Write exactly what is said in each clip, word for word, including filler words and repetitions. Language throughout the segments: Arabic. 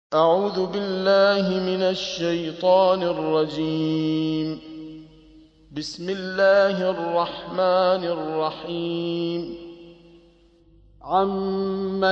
أعوذ بالله من الشيطان الرجيم. بسم الله الرحمن الرحيم. عم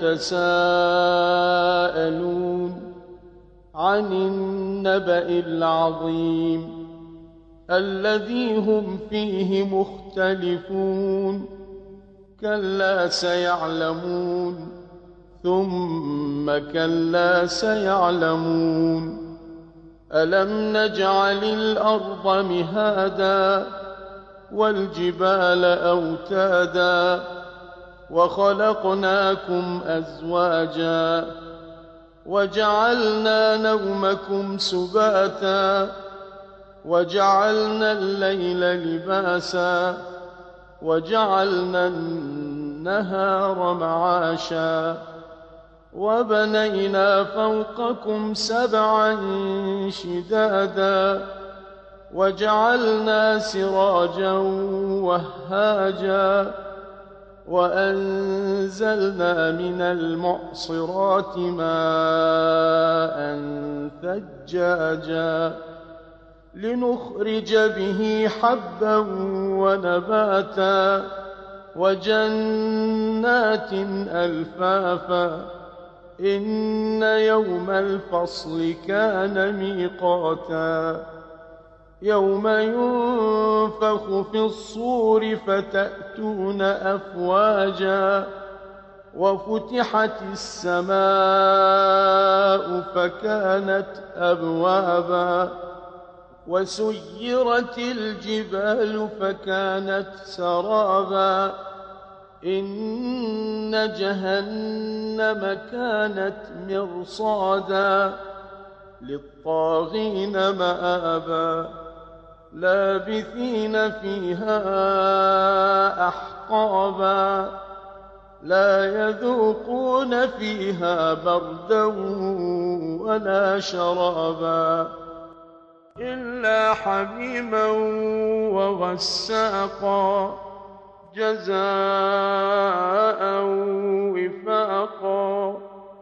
يتساءلون عن النبأ العظيم الذي هم فيه مختلفون كلا سيعلمون ثم كلا سيعلمون ألم نجعل الأرض مهادا والجبال أوتادا وخلقناكم أزواجا وجعلنا نومكم سباتا وجعلنا الليل لباسا وجعلنا النهار معاشا وبنينا فوقكم سبعا شدادا وجعلنا سراجا وهاجا وأنزلنا من المعصرات ماء ثجاجا لنخرج به حبا ونباتا وجنات ألفافا إن يوم الفصل كان ميقاتا يوم ينفخ في الصور فتأتون أفواجا وفتحت السماء فكانت أبوابا وسيرت الجبال فكانت سرابا إن جهنم كانت مرصادا للطاغين مآبا لابثين فيها أحقابا لا يذوقون فيها بردا ولا شرابا إلا حميما وغساقا جزاء وفاقا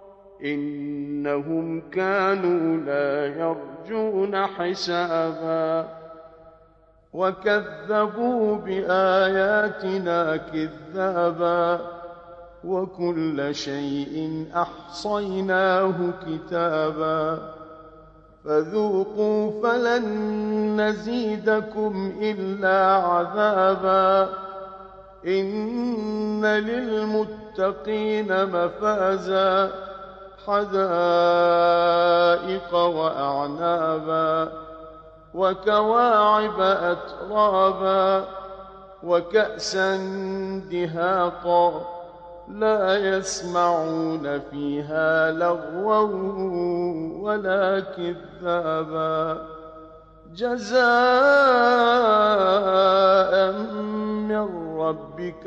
إنهم كانوا لا يرجون حسابا وكذبوا بآياتنا كذابا وكل شيء أحصيناه كتابا فذوقوا فلن نزيدكم إلا عذابا إن للمتقين مفازا حدائق وأعنابا وكواعب أترابا وكأسا دهاقا لا يسمعون فيها لغوا ولا كذابا جزاء من ربك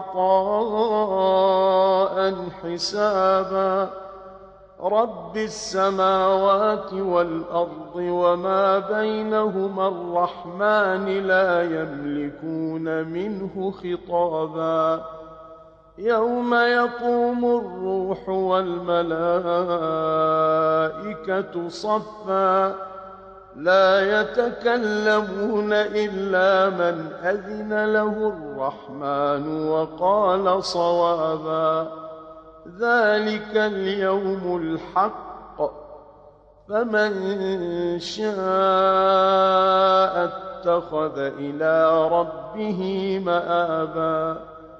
عطاء حسابا رب السماوات والأرض وما بينهما الرحمن لا يملكون منه خطابا يوم يقوم الروح والملائكة صفا لا يتكلمون إلا من أذن له الرحمن وقال صوابا ذلك اليوم الحق فمن شاء اتخذ إلى ربه مآبا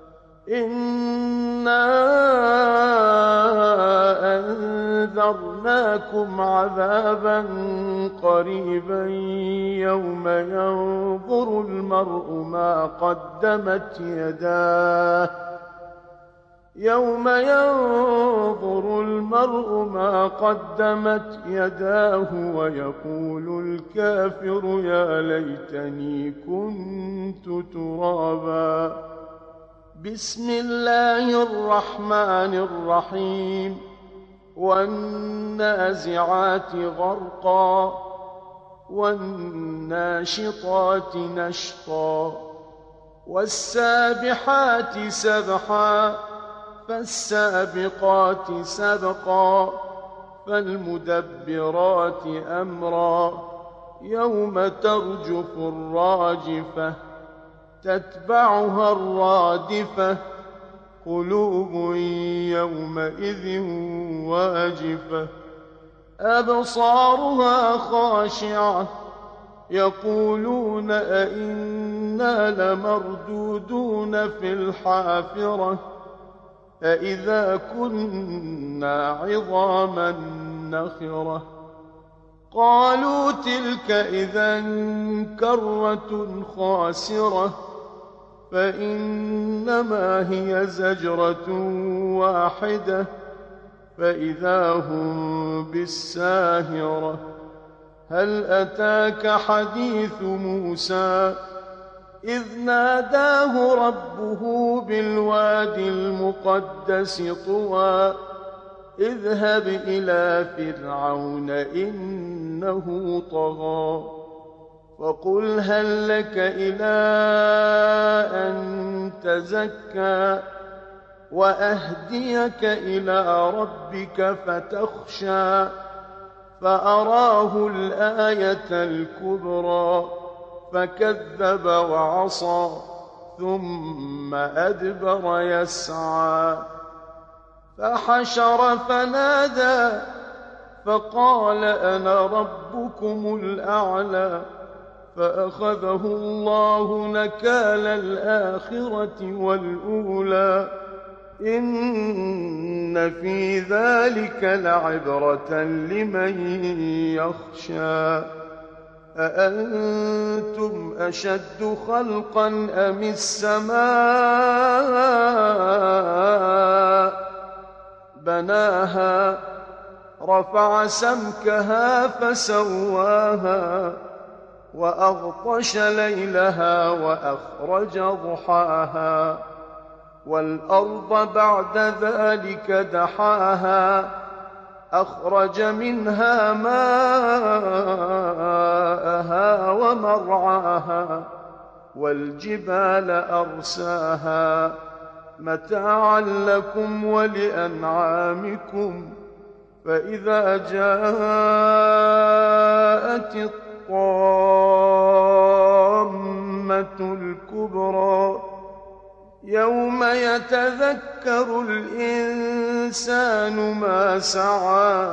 إنا أنذرناكم عذابا قريبا يوم ينظر المرء ما قدمت يداه يوم ينظر المرء ما قدمت يداه ويقول الكافر يا ليتني كنت ترابا بسم الله الرحمن الرحيم والنازعات غرقا والناشطات نشطا والسابحات سبحا فالسابقات سبقا فالمدبرات أمرا يوم ترجف الراجفة تتبعها الرادفة قلوب يومئذ واجفة أبصارها خاشعة يقولون أئنا لمردودون في الحافرة أئذا كنا عظاما نخرة قالوا تلك إذا كرة خاسرة فإنما هي زجرة واحدة فإذا هم بالساهرة هل أتاك حديث موسى إذ ناداه ربه بالوادي المقدس طوى اذهب إلى فرعون إنه طغى فقل هل لك إلى أن تزكى وأهديك إلى ربك فتخشى فأراه الآية الكبرى فكذب وعصى ثم أدبر يسعى فحشر فنادى فقال أنا ربكم الأعلى فأخذه الله نكال الآخرة والأولى إن في ذلك لعبرة لمن يخشى أأنتم أشد خلقا أم السماء بناها رفع سمكها فسواها وأغطش ليلها وأخرج ضحاها والأرض بعد ذلك دحاها أخرج منها ماءها ومرعاها والجبال أرساها متاعا لكم ولأنعامكم فإذا جاءت الطامة الكبرى يوم يتذكر الإنسان ما سعى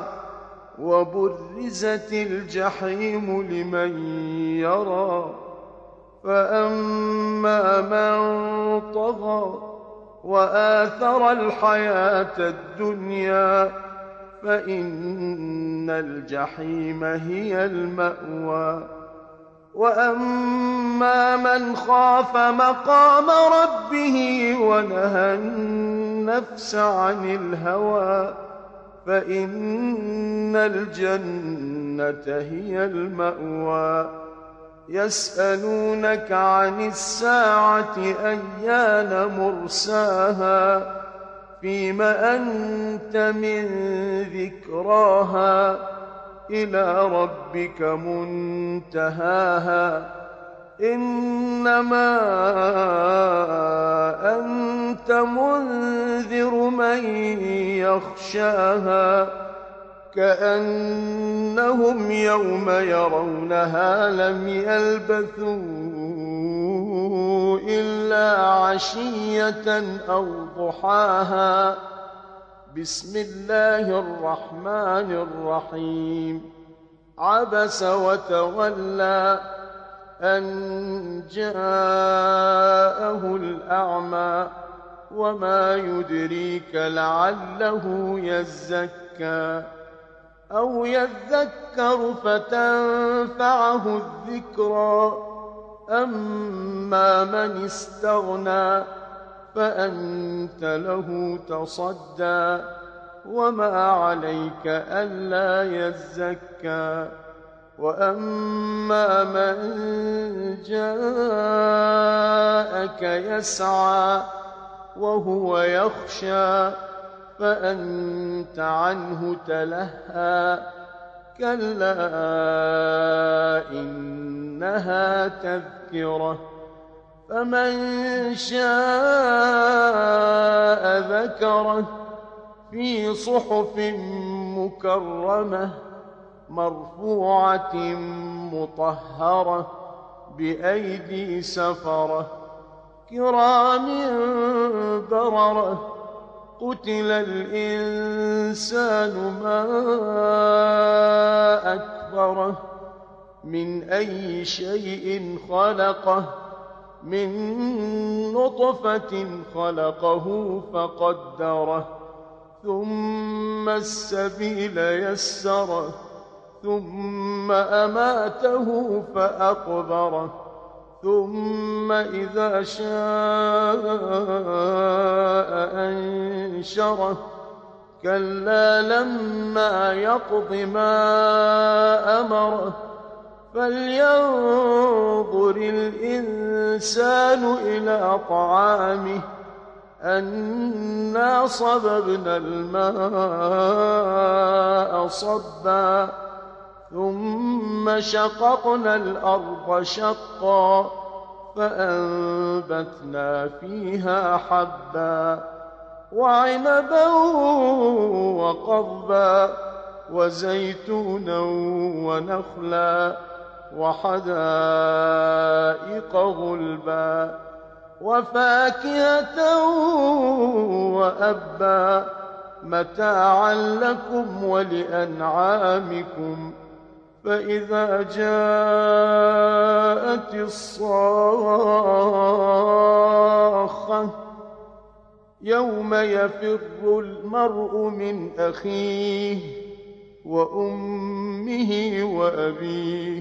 وبرزت الجحيم لمن يرى فأما من طغى وآثر الحياة الدنيا فإن الجحيم هي المأوى وأما من خاف مقام ربه ونهى النفس عن الهوى فإن الجنة هي المأوى يسألونك عن الساعة أيان مرساها فيم أنت من ذكراها إلى ربك منتهاها إنما أنت منذر من يخشاها كأنهم يوم يرونها لم يلبثوا إلا عشية أو ضحاها بسم الله الرحمن الرحيم عبس وتولى أن جاءه الأعمى وما يدريك لعله يزكى أو يذكر فتنفعه الذكرى أما من استغنى فأنت له تصدى وما عليك ألا يزكى وأما من جاءك يسعى وهو يخشى فأنت عنه تلهى كلا إنها تذكرة فمن شاء ذكره في صحف مكرمة مرفوعة مطهرة بأيدي سفرة كرام بررة قتل الإنسان ما أكبره من أي شيء خلقه من نطفة خلقه فقدره ثم السبيل يسره ثم أماته فأقبره ثم إذا شاء أنشره كلا لما يقض ما أمره فلينظر الإنسان إلى طعامه أنا صببنا الماء صبا ثم شققنا الأرض شقا فأنبتنا فيها حبا وعنبا وقضبا وزيتونا ونخلا وحدائق غلبا وفاكهة وأبا متاعا لكم ولأنعامكم فإذا جاءت الصاخة يوم يفر المرء من أخيه وأمه وأبيه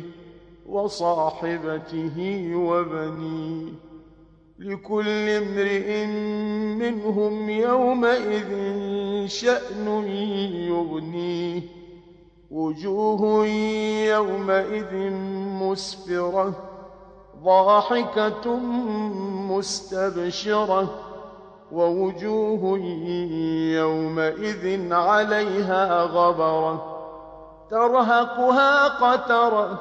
وصاحبته وبنيه لكل امرئ منهم يومئذ شأن يغنيه وجوه يومئذ مسفرة ضاحكة مستبشرة ووجوه يومئذ عليها غبرة ترهقها قترة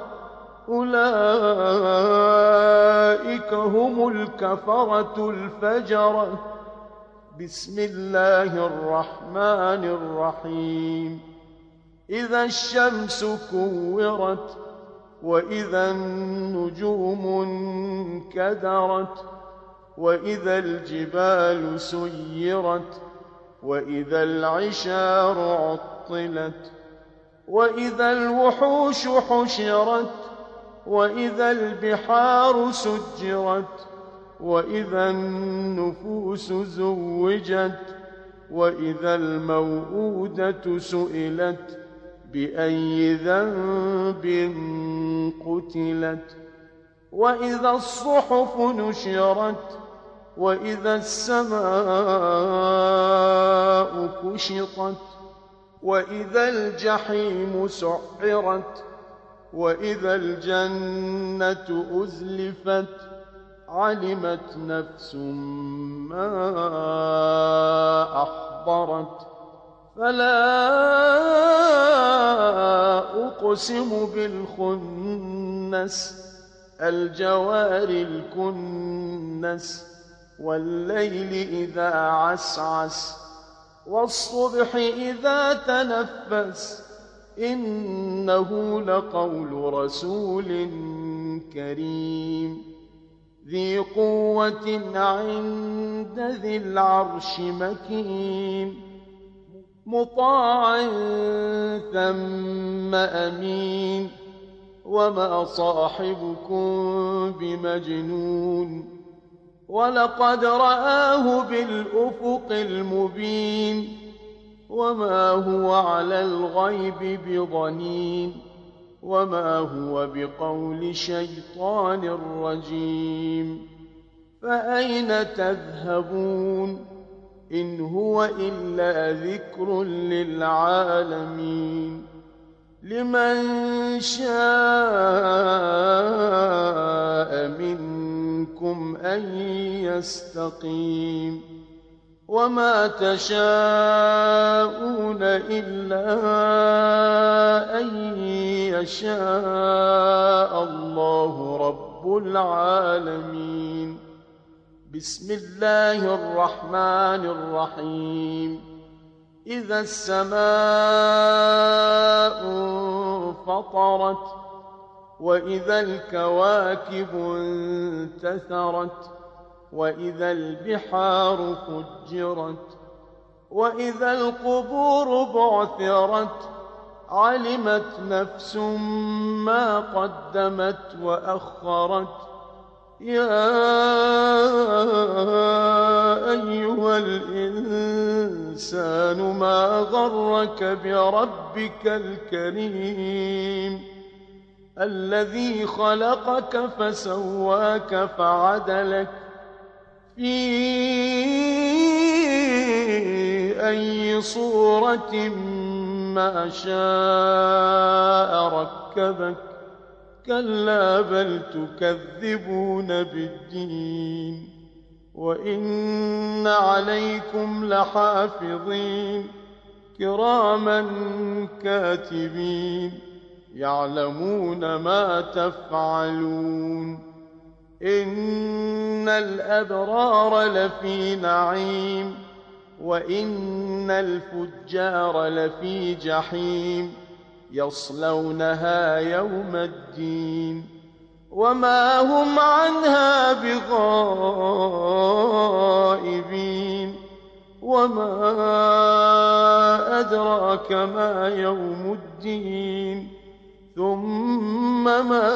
أولئك هم الكفرة الفجرة بسم الله الرحمن الرحيم إذا الشمس كورت وإذا النجوم انكدرت وإذا الجبال سيرت وإذا العشار عطلت وإذا الوحوش حشرت وإذا البحار سجرت وإذا النفوس زوجت وإذا الموءودة سئلت بأي ذنب قتلت وإذا الصحف نشرت وإذا السماء كشطت وإذا الجحيم سعرت وإذا الجنة أزلفت علمت نفس ما أحضرت فلا أقسم بالخنس الجوار الكنس والليل إذا عسعس والصبح إذا تنفس إنه لقول رسول كريم ذي قوة عند ذي العرش مكين مطاع ثم أمين وما صاحبكم بمجنون ولقد رآه بالأفق المبين وما هو على الغيب بضنين وما هو بقول شيطان رجيم فأين تذهبون إن هو إلا ذكر للعالمين لمن شاء منكم أن يستقيم وما تشاءون إلا أن يشاء الله رب العالمين بسم الله الرحمن الرحيم إذا السماء انفطرت وإذا الكواكب انتثرت وإذا البحار فجرت وإذا القبور بعثرت علمت نفس ما قدمت وأخرت يا أيها الإنسان ما غرك بربك الكريم الذي خلقك فسواك فعدلك في أي صورة ما شاء ركبك كلا بل تكذبون بالدين وإن عليكم لحافظين كراما كاتبين يعلمون ما تفعلون إن الأبرار لفي نعيم وإن الفجار لفي جحيم يصلونها يوم الدين وما هم عنها بغائبين وما أدراك ما يوم الدين ثم ما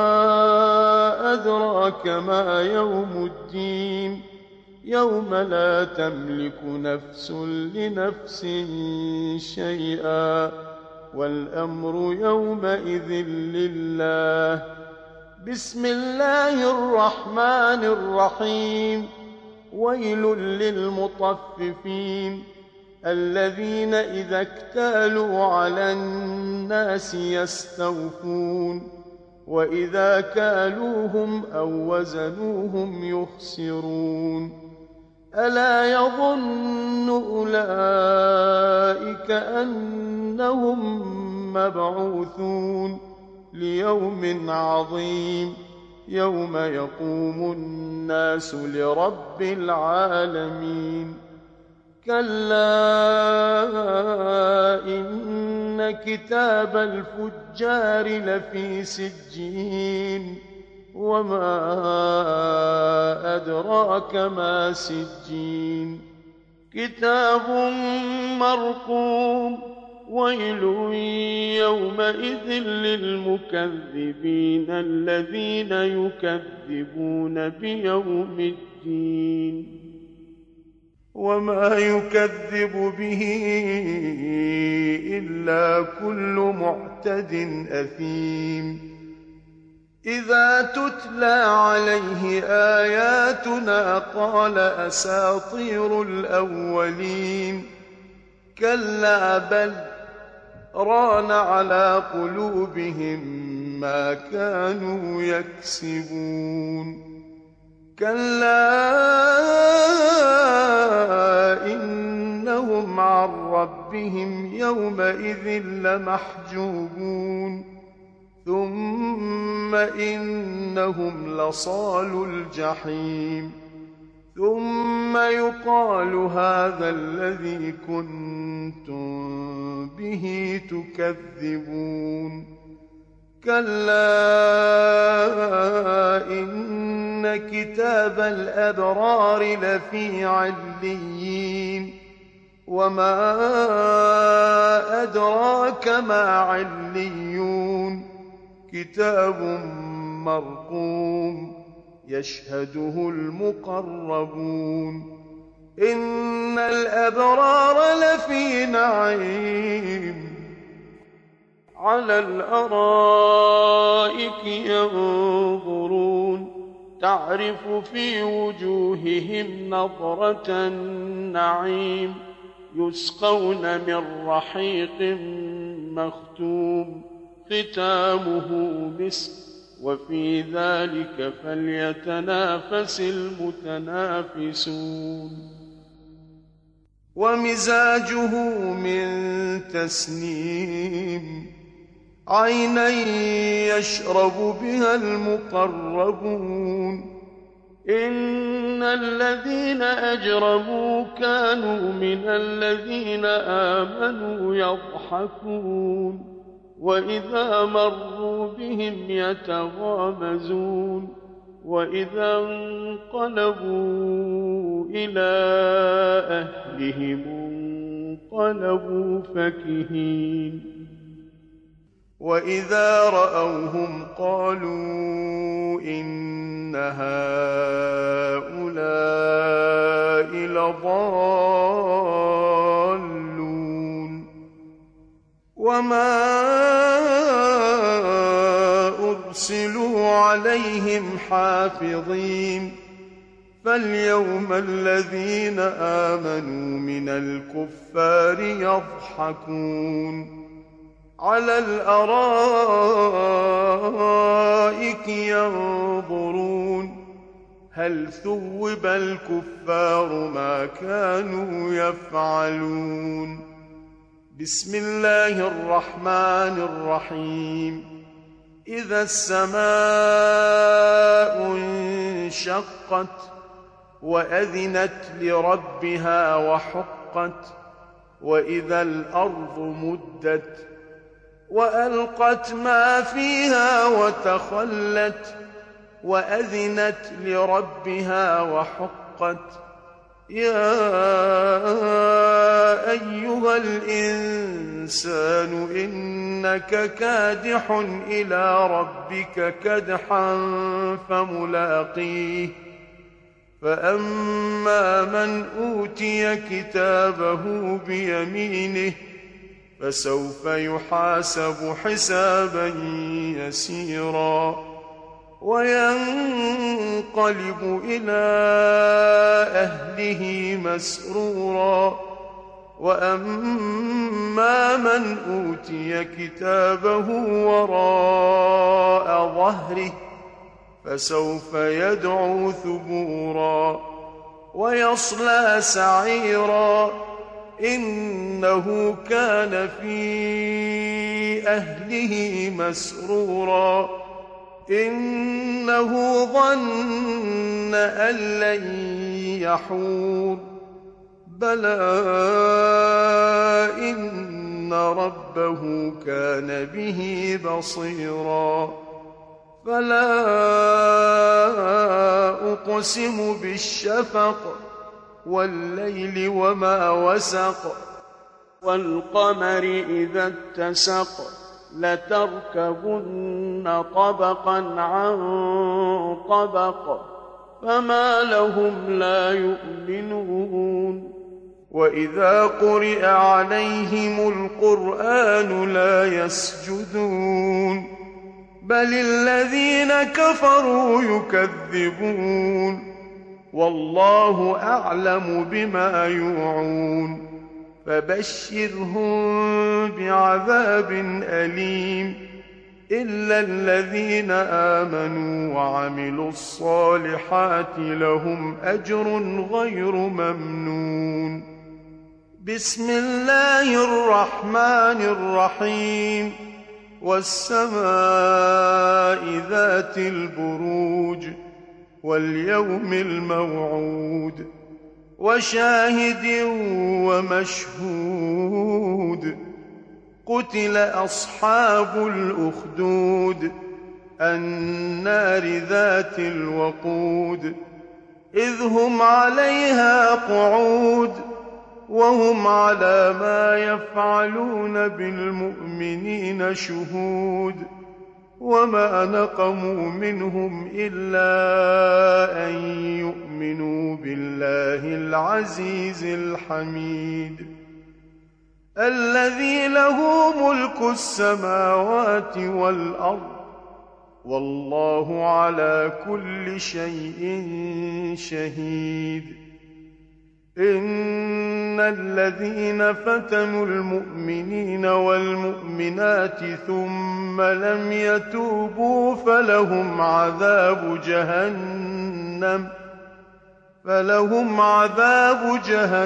أدراك ما يوم الدين يوم لا تملك نفس لنفس شيئا والأمر يومئذ لله بسم الله الرحمن الرحيم ويل للمطففين الذين إذا اكتالوا على الناس يستوفون وإذا كالوهم أو وزنوهم يخسرون ألا يظن أولئك أنهم مبعوثون ليوم عظيم يوم يقوم الناس لرب العالمين كلا إن كتاب الفجار لفي سجين وما أدراك ما سجين كتاب مرقوم ويل يومئذ للمكذبين الذين يكذبون بيوم الدين وما يكذب به إلا كل معتد أثيم إذا تتلى عليه آياتنا قال أساطير الأولين كلا بل ران على قلوبهم ما كانوا يكسبون كلا إنهم عن ربهم يومئذ لمحجوبون ثم إنهم لصالو الجحيم ثم يقال هذا الذي كنتم به تكذبون كلا إن كتاب الأبرار لفي عليين وما أدراك ما عليون كتاب مرقوم يشهده المقربون إن الأبرار لفي نعيم على الأرائك ينظرون تعرف في وجوههم نضرة النعيم يسقون من رحيق مختوم ختامه مسك وفي ذلك فليتنافس المتنافسون ومزاجه من تسنيم عينا يشرب بها المقربون إن الذين أجرموا كانوا من الذين آمنوا يضحكون وإذا مروا بهم يتغامزون وإذا انقلبوا إلى أهلهم انقلبوا فكهين وإذا رأوهم قالوا إن هؤلاء لضالون وما أرسلوا عليهم حافظين فاليوم الذين آمنوا من الكفار يضحكون على الأرائك ينظرون هل ثوب الكفار ما كانوا يفعلون بسم الله الرحمن الرحيم إذا السماء انشقت وأذنت لربها وحقت وإذا الأرض مدت وألقت ما فيها وتخلت وأذنت لربها وحقت يا أيها الإنسان إنك كادح إلى ربك كدحا فملاقيه فأما من أوتي كتابه بيمينه فسوف يحاسب حسابا يسيرا وينقلب إلى أهله مسرورا وأما من أوتي كتابه وراء ظهره فسوف يدعو ثبورا ويصلى سعيرا إنه كان في أهله مسرورا إنه ظن أن لن يحور بلى إن ربه كان به بصيرا فلا أقسم بالشفق والليل وما وسق والقمر إذا اتسق لتركبن طبقا عن طبق فما لهم لا يؤمنون وإذا قرئ عليهم القرآن لا يسجدون بل الذين كفروا يكذبون والله أعلم بما يوعون فبشرهم بعذاب أليم إلا الذين آمنوا وعملوا الصالحات لهم أجر غير ممنون بسم الله الرحمن الرحيم والسماء ذات البروج واليوم الموعود وشاهد ومشهود قتل أصحاب الأخدود النار ذات الوقود إذ هم عليها قعود وهم على ما يفعلون بالمؤمنين شهود وما نقموا منهم إلا أن يؤمنوا بالله العزيز الحميد الذي له ملك السماوات والأرض والله على كل شيء شهيد إن الذين فتنوا المؤمنين والمؤمنات ثم لم يتوبوا فلهم عذاب جهنم فلهم عذاب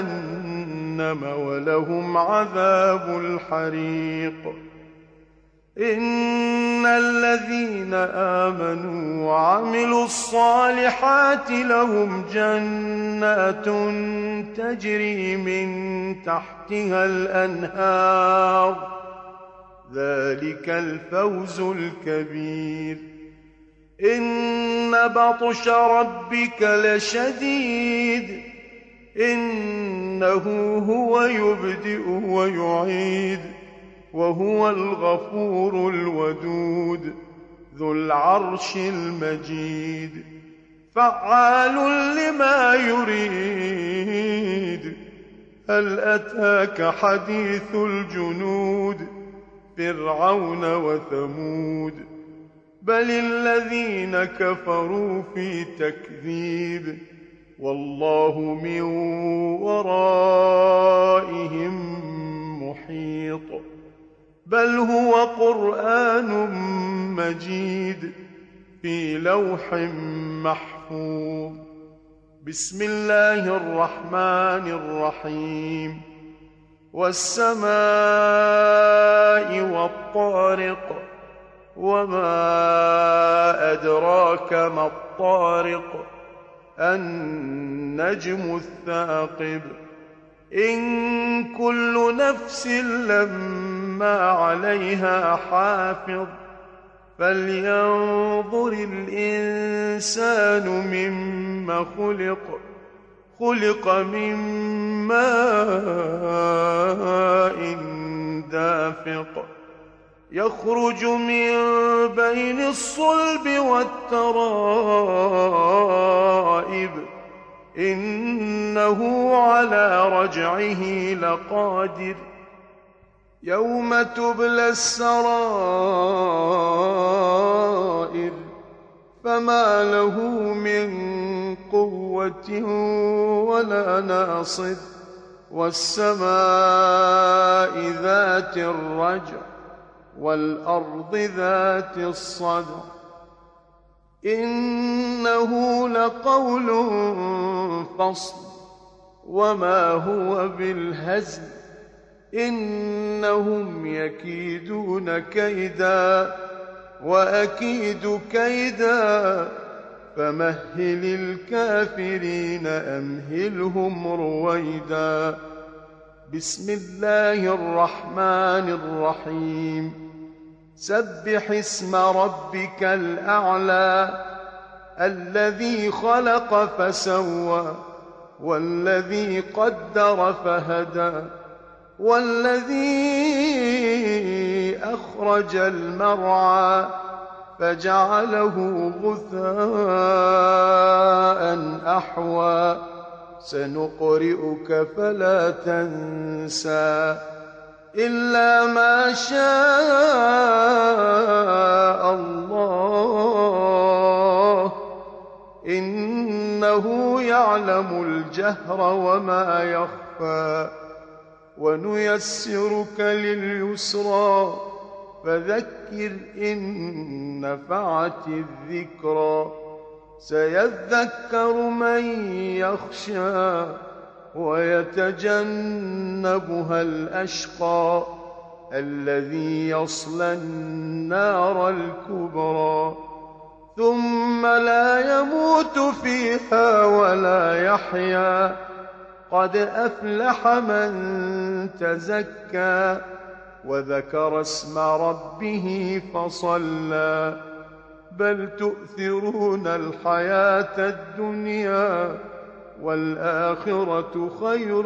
جهنم ولهم عذاب الحريق إن الذين آمنوا وعملوا الصالحات لهم جنات تجري من تحتها الأنهار ذلك الفوز الكبير إن بطش ربك لشديد إنه هو يبدئ ويعيد وهو الغفور الودود ذو العرش المجيد فعال لما يريد هل أتاك حديث الجنود فرعون وثمود بل الذين كفروا في تكذيب والله من ورائهم محيط بل هو قرآن مجيد في لوح محفوظ بسم الله الرحمن الرحيم والسماء والطارق وما أدراك ما الطارق النجم الثاقب إن كل نفس لما عليها حافظ فلينظر الإنسان مما خلق خلق من ماء دافق يخرج من بين الصلب والترائب إنه على رجعه لقادر يوم تبلى السرائر فما له من قوة ولا ناصر والسماء ذات الرجع والأرض ذات الصدع إنه لقول فصل وما هو بالهزل إنهم يكيدون كيدا وأكيد كيدا فمهل الكافرين أمهلهم رويدا بسم الله الرحمن الرحيم سبح اسم ربك الأعلى الذي خلق فسوى والذي قدر فهدى والذي أخرج المرعى فجعله غثاء أحوى سنقرئك فلا تنسى إلا ما شاء الله إنه يعلم الجهر وما يخفى ونيسرك لليسرى فذكر إن نفعت الذكرى سيذكر من يخشى ويتجنبها الأشقى الذي يصلى النار الكبرى ثم لا يموت فيها ولا يحيا قد أفلح من تزكى وذكر اسم ربه فصلى بل تؤثرون الحياة الدنيا والآخرة خير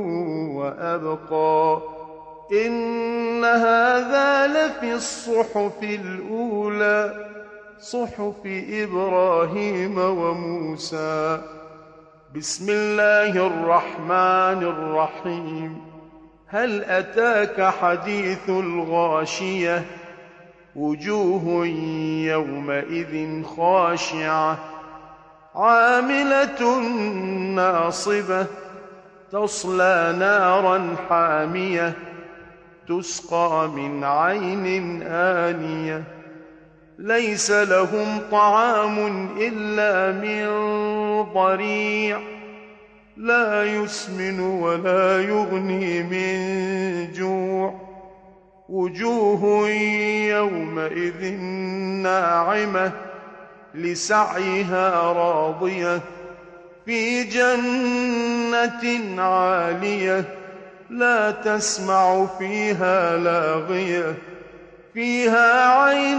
وأبقى إن هذا لفي الصحف الأولى صحف إبراهيم وموسى بسم الله الرحمن الرحيم هل أتاك حديث الغاشية وجوه يومئذ خاشعة عاملة ناصبة تصلى نارا حامية تسقى من عين آنية ليس لهم طعام إلا من ضريع لا يسمن ولا يغني من جوع وجوه يومئذ ناعمة لسعيها راضية في جنة عالية لا تسمع فيها لاغية فيها عين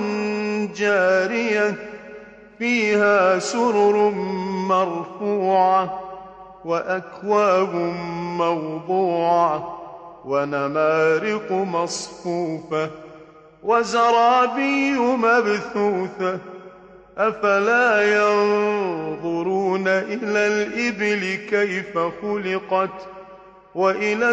جارية فيها سرر مرفوعة وأكواب موضوعة ونمارق مصفوفة وزرابي مبثوثة أفلا ينظرون إلى الإبل كيف خلقت وإلى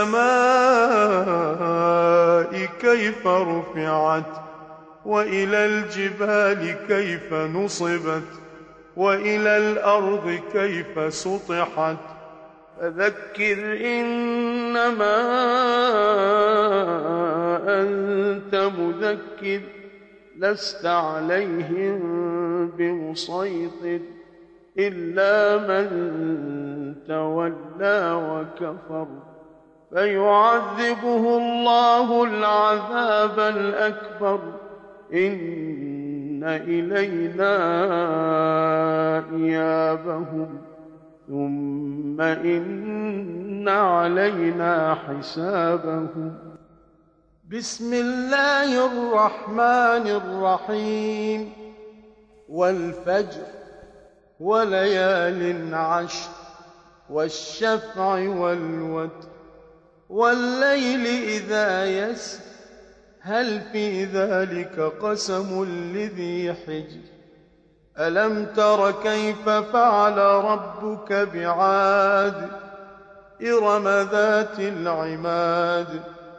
السماء كيف رفعت وإلى الجبال كيف نصبت وإلى الأرض كيف سطحت فذكر إنما أنت مذكر لست عليهم بمسيطر إلا من تولى وكفر فيعذبه الله العذاب الأكبر إن إلينا إيابهم ثم إن علينا حسابهم. بسم الله الرحمن الرحيم. والفجر وليال عشر والشفع والوتر والليل إذا يسر هل في ذلك قسم لذي حجر ألم تر كيف فعل ربك بعاد إرم ذات العماد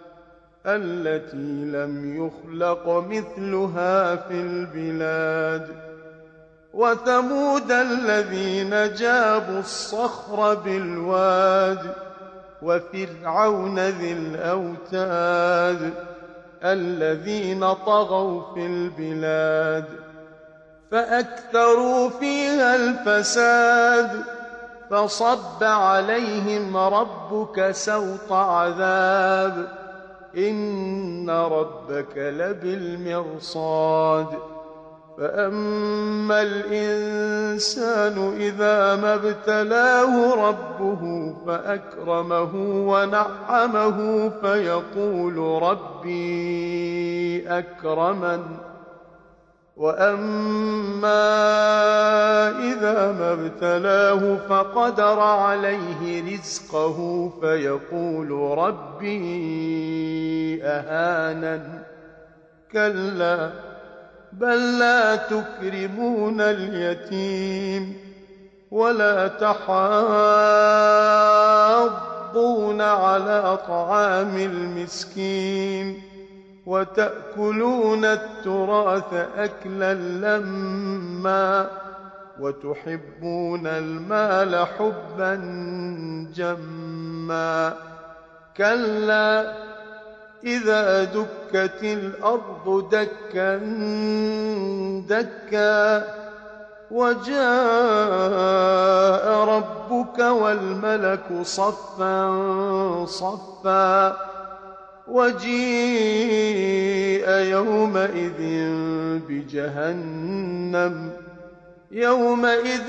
التي لم يخلق مثلها في البلاد وثمود الذين جابوا الصخر بالواد وفرعون ذي الأوتاد الذين طغوا في البلاد فأكثروا فيها الفساد فصب عليهم ربك سوط عذاب إن ربك لبالمرصاد فأما الإنسان إذا ما ابتلاه ربه فأكرمه ونعمه فيقول ربي أكرمن وأما إذا ما ابتلاه فقدر عليه رزقه فيقول ربي أهانن كلا بل لا تكرمون اليتيم ولا تحاضون على طعام المسكين وتأكلون التراث أكلا لما وتحبون المال حبا جما كلا إذا دكت الأرض دكا دكا وجاء ربك والملك صفا صفا وجيء يومئذ بجهنم يومئذ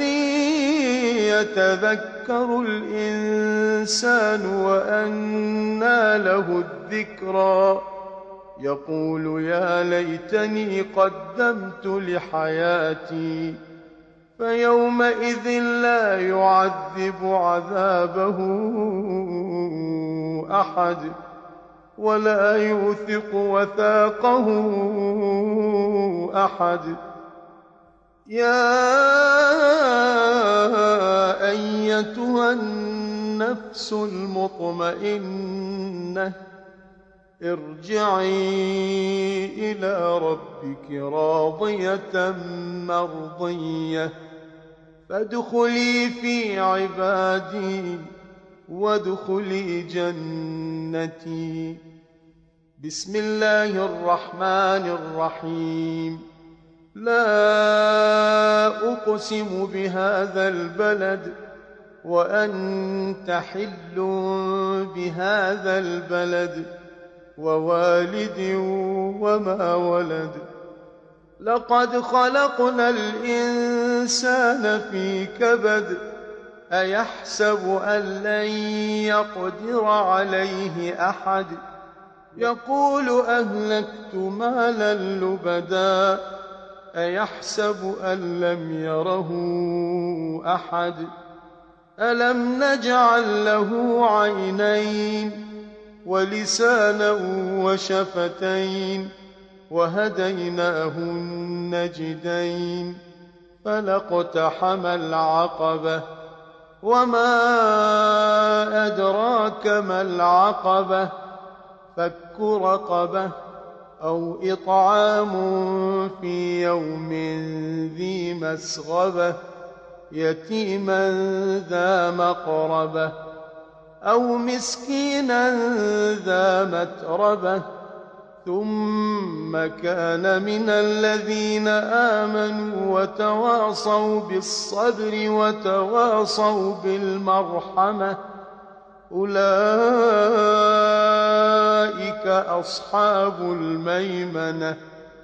يتذكر الإنسان وأنى له الذكرى يقول يا ليتني قدمت لحياتي فيومئذ لا يعذب عذابه أحد ولا يوثق وثاقه أحد يا أيتها النفس المطمئنة ارجعي إلى ربك راضية مرضية فادخلي في عبادي وادخلي جنتي. بسم الله الرحمن الرحيم. لا أقسم بهذا البلد وأنت حل بهذا البلد ووالد وما ولد. لقد خلقنا الإنسان في كبد أيحسب أن لن يقدر عليه أحد يقول أهلكت مالا لبدا أيحسب أن لم يره أحد ألم نجعل له عينين ولسانا وشفتين وهديناه النجدين فلاقتحم العقبة وما أدراك ما العقبة فك رقبة أو إطعام في يوم ذي مسغبة يتيما ذا مقربة أو مسكينا ذا متربة ثم كان من الذين آمنوا وتواصوا بالصبر وتواصوا بالمرحمة أولئك أصحاب الميمنة.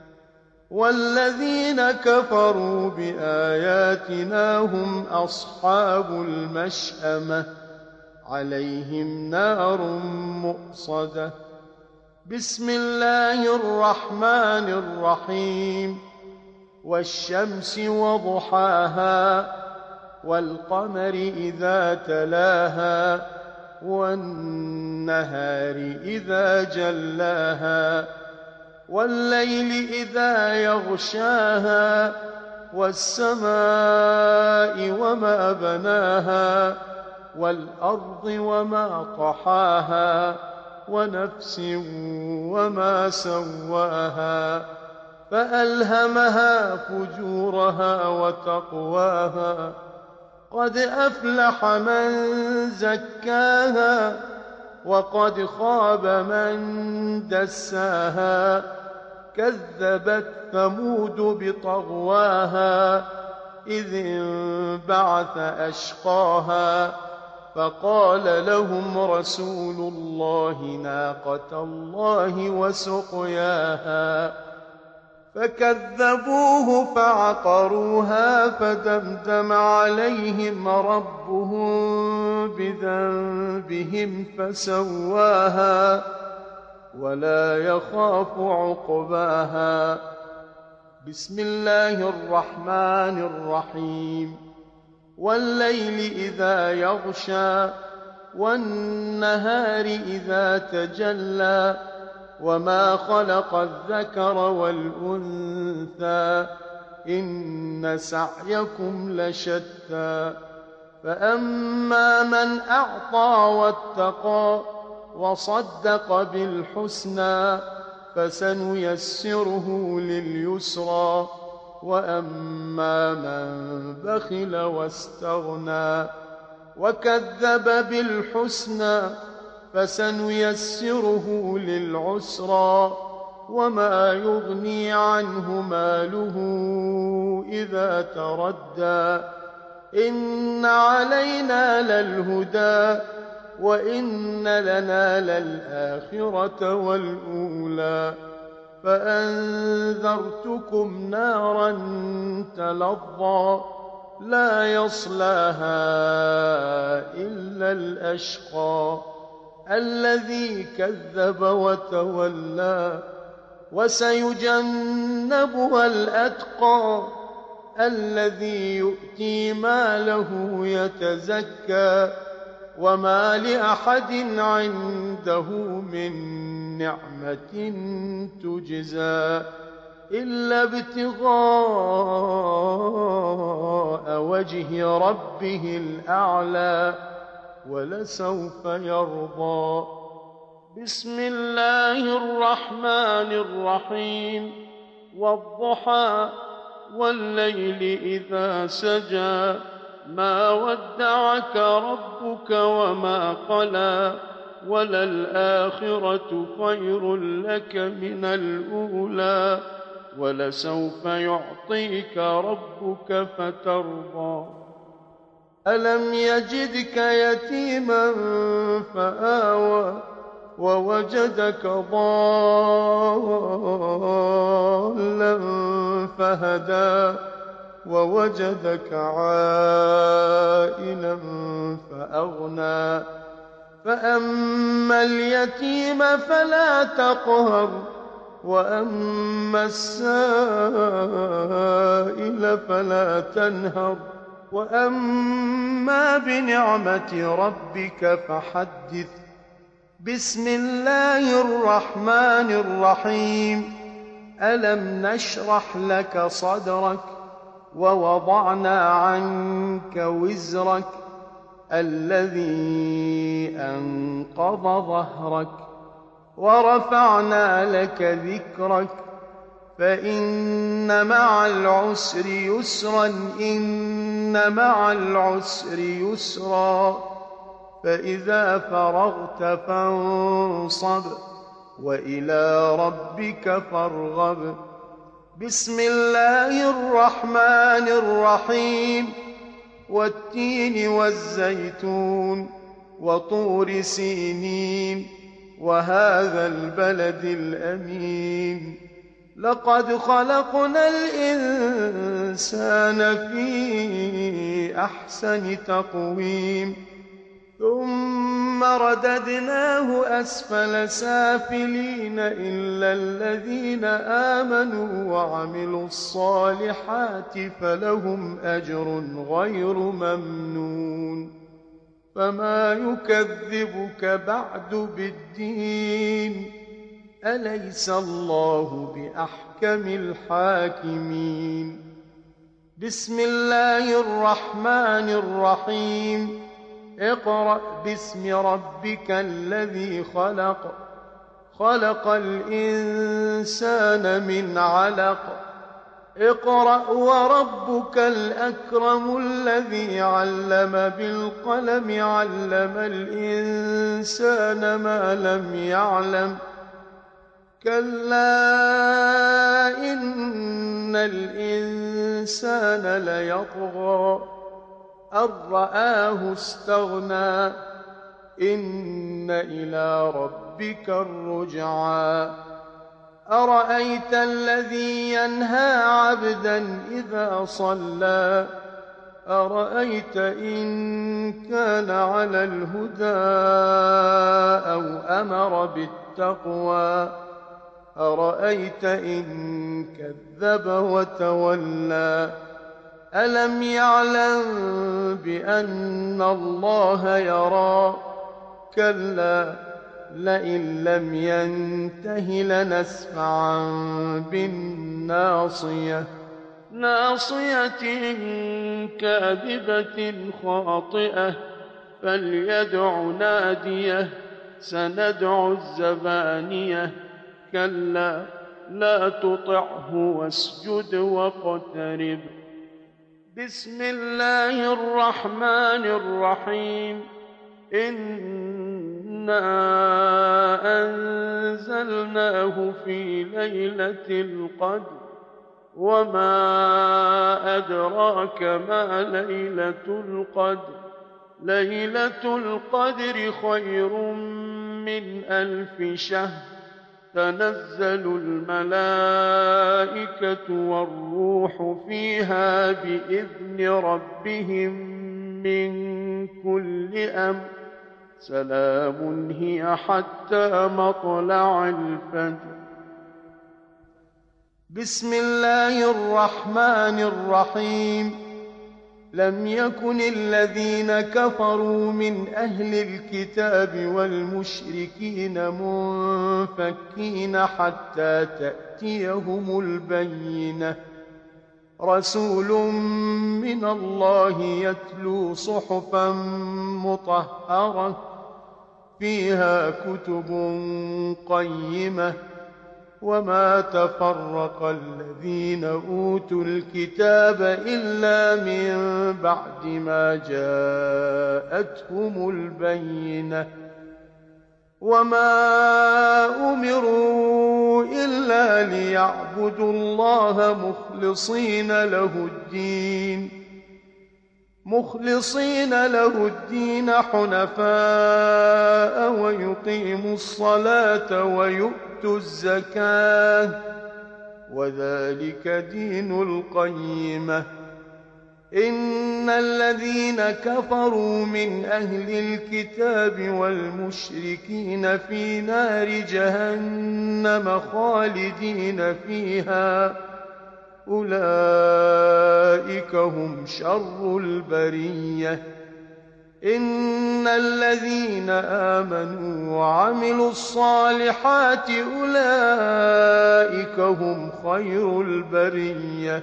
والذين كفروا بآياتنا هم أصحاب المشأمة عليهم نار مؤصدة. بسم الله الرحمن الرحيم والشمس وضحاها والقمر إذا تلاها والنهار إذا جلاها والليل إذا يغشاها والسماء وما بناها والأرض وما طحاها ونفس وما سواها فألهمها فجورها وتقواها قد أفلح من زكاها وقد خاب من دساها كذبت ثمود بطغواها إذ انبعث أشقاها فقال لهم رسول الله ناقة الله وسقياها فكذبوه فعقروها فدمدم عليهم ربهم بذنبهم فسواها ولا يخاف عقباها. بسم الله الرحمن الرحيم والليل إذا يغشى والنهار إذا تجلى وما خلق الذكر والأنثى إن سعيكم لشتى فأما من أعطى واتقى وصدق بالحسنى فسنيسره لليسرى وأما من بخل واستغنى وكذب بالحسنى فسنيسره للعسرى وما يغني عنه ماله إذا تردى إن علينا للهدى وإن لنا للآخرة والأولى فأنذرتكم نارا تلظى لا يصلاها إلا الأشقى الذي كذب وتولى وسيجنبها الأتقى الذي يؤتي ماله يتزكى وما لأحد عنده من نعمة تجزى إلا ابتغاء وجه ربه الأعلى ولسوف يرضى. بسم الله الرحمن الرحيم والضحى والليل إذا سجى ما ودعك ربك وما قلى وللآخرة خير لك من الأولى ولسوف يعطيك ربك فترضى. ألم يجدك يتيما فآوى ووجدك ضالا فهدى ووجدك عائلا فأغنى فأما اليتيم فلا تقهر وأما السائل فلا تنهر وأما بنعمة ربك فحدث. بسم الله الرحمن الرحيم. ألم نشرح لك صدرك ووضعنا عنك وزرك الذي أنقض ظهرك ورفعنا لك ذكرك فإن مع العسر يسرا إن مع العسر يسرا فإذا فرغت فانصب وإلى ربك فارغب. بسم الله الرحمن الرحيم. والتين والزيتون وطور سينين وهذا البلد الأمين لقد خلقنا الإنسان في أحسن تقويم ثم رددناه أسفل سافلين إلا الذين آمنوا وعملوا الصالحات فلهم أجر غير ممنون. فما يكذبك بعد بالدين أليس الله بأحكم الحاكمين. بسم الله الرحمن الرحيم. اقرأ باسم ربك الذي خلق خلق الإنسان من علق اقرأ وربك الأكرم الذي علم بالقلم علم الإنسان ما لم يعلم كلا إن الإنسان ليطغى أن رآه استغنى إن إلى ربك الرجعى. أرأيت الذي ينهى عبدا إذا صلى أرأيت إن كان على الهدى أو أمر بالتقوى أرأيت إن كذب وتولى ألم يعلم بأن الله يرى كلا لئن لم ينته لنسفعا بالناصية ناصية كاذبة خاطئة فليدع ناديه سندع الزبانية كلا لا تطعه واسجد واقترب. بسم الله الرحمن الرحيم. إنا أنزلناه في ليلة القدر وما أدراك ما ليلة القدر ليلة القدر خير من ألف شهر تنزل الملائكة والروح فيها بإذن ربهم من كل أمر سلام هي حتى مطلع الفجر. بسم الله الرحمن الرحيم. لم يكن الذين كفروا من أهل الكتاب والمشركين منفكين حتى تأتيهم البينة رسول من الله يتلو صحفا مطهرة فيها كتب قيمة وما تفرق الذين أوتوا الكتاب إلا من بعد ما جاءتهم البينة وما أمروا إلا ليعبدوا الله مخلصين له الدين مخلصين له الدين حنفاء ويقيموا الصلاة ويؤتوا الزكاة وذلك دين القيمة. إن الذين كفروا من أهل الكتاب والمشركين في نار جهنم خالدين فيها أولئك هم شر البرية. إن الذين آمنوا وعملوا الصالحات أولئك هم خير البرية.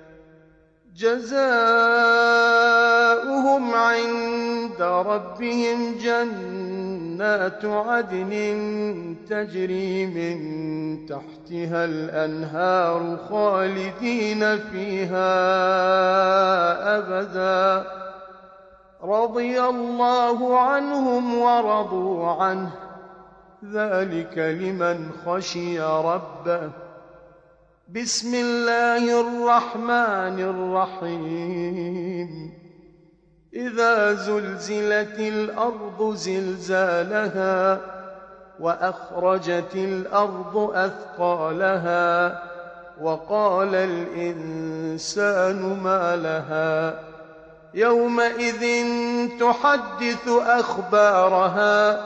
جزاؤهم عند ربهم جنات عدن تجري من تحتها الأنهار خالدين فيها أبدا رضي الله عنهم ورضوا عنه ذلك لمن خشي ربه. بسم الله الرحمن الرحيم. إذا زلزلت الأرض زلزالها وأخرجت الأرض أثقالها وقال الإنسان ما لها يومئذ تحدث أخبارها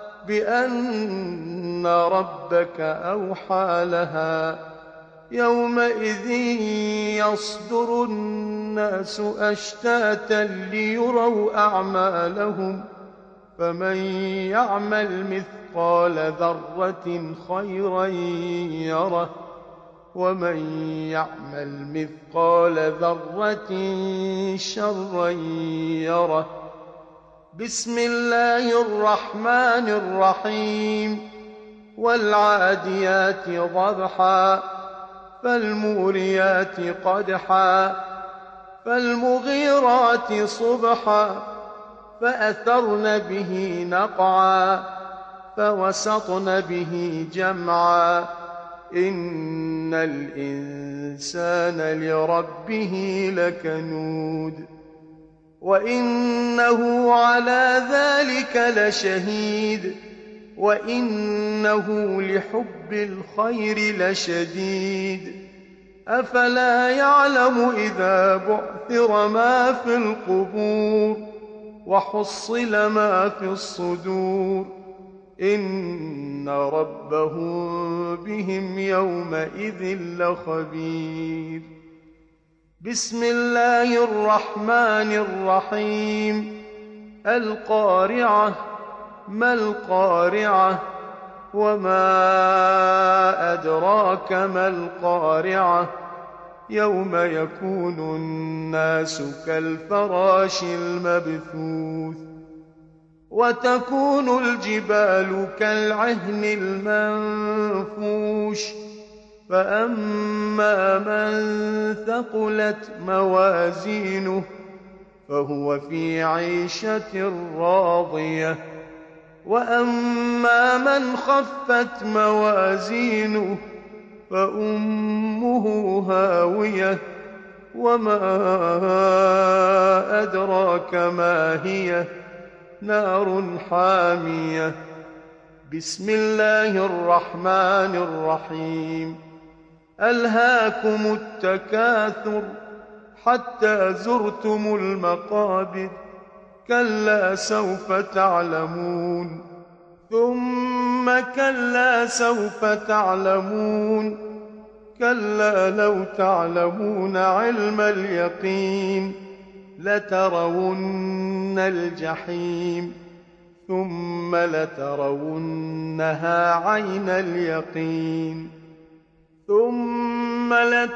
بأن ربك أوحى لها يومئذ يصدر الناس أشتاتا ليروا أعمالهم فمن يعمل مثقال ذرة خيرا يره ومن يعمل مثقال ذرة شرا يره. بسم الله الرحمن الرحيم. والعاديات ضبحا فالموريات قدحا فالمغيرات صبحا فأثرن به نقعا فوسطن به جمعا إن الإنسان لربه لكنود وإنه على ذلك لشهيد وإنه لحب الخير لشديد. أفلا يعلم إذا بعثر ما في القبور وحصل ما في الصدور إن ربهم بهم يومئذ لخبير. بسم الله الرحمن الرحيم. القارعة ما القارعة وما أدراك ما القارعة يوم يكون الناس كالفراش المبثوث وتكون الجبال كالعهن المنفوش فأما من ثقلت موازينه فهو في عيشة راضية وأما من خفت موازينه فأمه هاوية وما أدراك ما هي نار حامية. بسم الله الرحمن الرحيم. ألهاكم التكاثر حتى زرتم المقابر كلا سوف تعلمون ثم كلا سوف تعلمون كلا لو تعلمون علم اليقين لترون الجحيم ثم لترونها عين اليقين ثم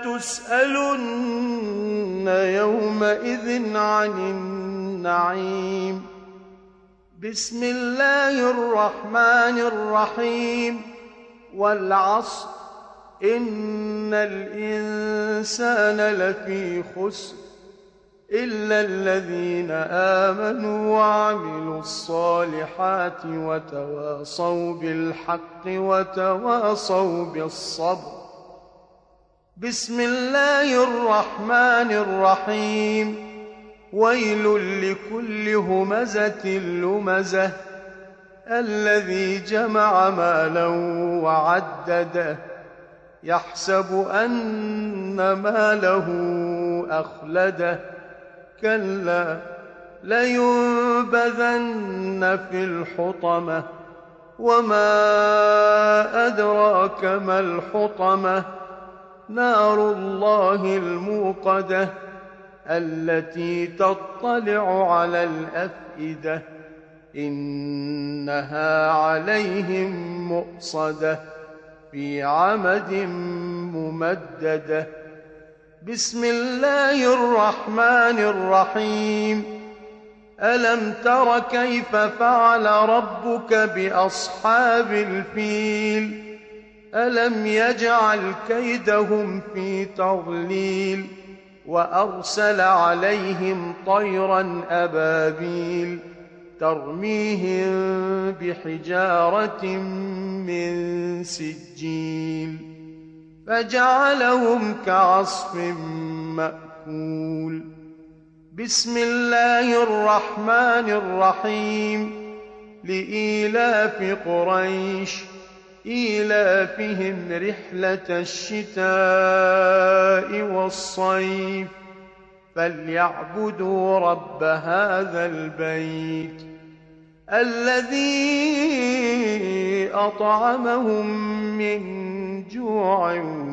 لتسألن يومئذ عن النعيم. بسم الله الرحمن الرحيم. والعصر إن الإنسان لفي خسر إلا الذين آمنوا وعملوا الصالحات وتواصوا بالحق وتواصوا بالصبر. بسم الله الرحمن الرحيم. ويل لكل همزة لمزة الذي جمع مالا وعدده يحسب أن ماله أخلده كلا لينبذن في الحطمة وما أدراك ما الحطمة نار الله الموقدة التي تطلع على الأفئدة إنها عليهم مؤصدة في عمد ممددة بسم الله الرحمن الرحيم ألم تر كيف فعل ربك بأصحاب الفيل ألم يجعل كيدهم في تضليل وأرسل عليهم طيرا أبابيل ترميهم بحجارة من سجيل فجعلهم كعصف مأكول بسم الله الرحمن الرحيم لإيلاف قريش إيلافهم رحلة الشتاء والصيف فليعبدوا رب هذا البيت الذي أطعمهم من جوع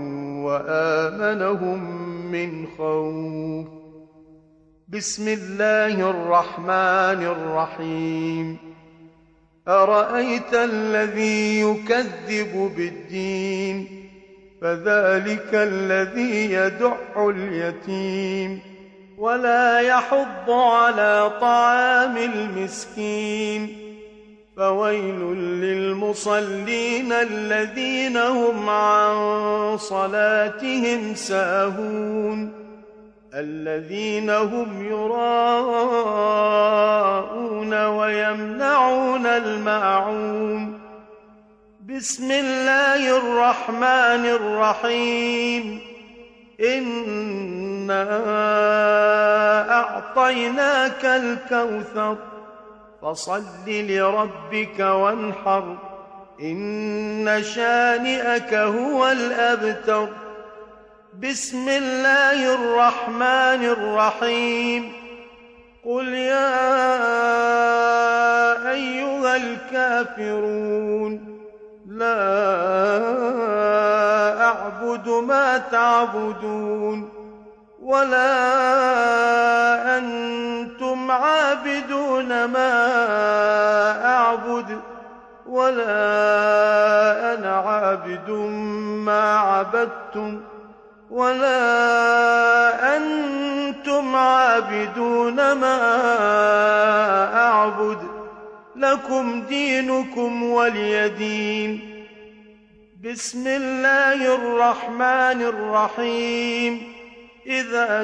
وآمنهم من خوف بسم الله الرحمن الرحيم أرأيت الذي يكذب بالدين فذلك الذي يدع اليتيم ولا يحض على طعام المسكين فويل للمصلين الذين هم عن صلاتهم ساهون الذين هم يراءون ويمنعون الماعون بسم الله الرحمن الرحيم إنا أعطيناك الكوثر فصل لربك وانحر إن شانئك هو الأبتر بسم الله الرحمن الرحيم قل يا أيها الكافرون لا أعبد ما تعبدون ولا أنتم عابدون ما أعبد ولا أنا عابد ما عبدتم ولا أنتم عابدون ما أعبد لكم دينكم ولي دين بسم الله الرحمن الرحيم إذا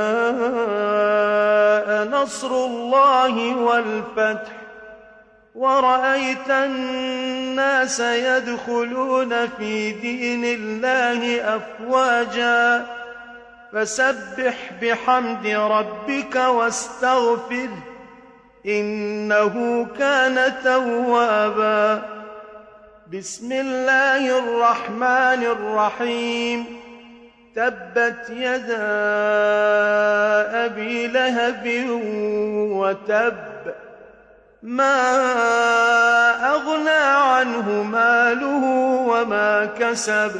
جاء نصر الله والفتح ورأيت الناس يدخلون في دين الله أفواجا فسبح بحمد ربك واستغفره إنه كان توابا بسم الله الرحمن الرحيم تبت يدا أبي لهب وتب ما أغنى عنه ماله وما كسب